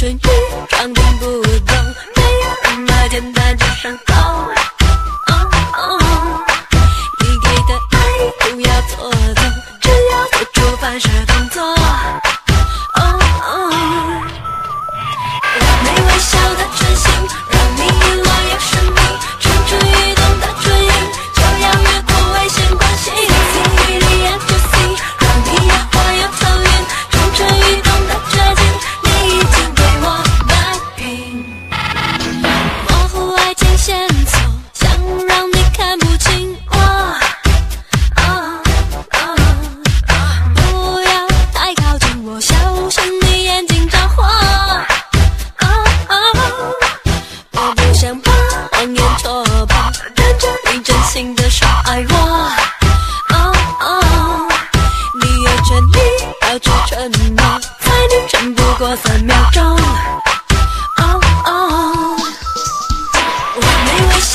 春雨，装听不懂，没有人马简单就上钩。你给的爱不要错综，只要做出反射动作。完美微笑的真心，让你遗忘有生命，蠢蠢欲动的唇印，就要越过危险关系。让你压花又头晕，蠢蠢欲动的绝境，你已经给我摆平。模糊爱情线索，想让你看不清我。不要太靠近我，小心你眼睛着火。我不想把谎言戳破，认真你真心的说爱我。你有权利保持沉默，猜你撑不过3秒钟。完美微笑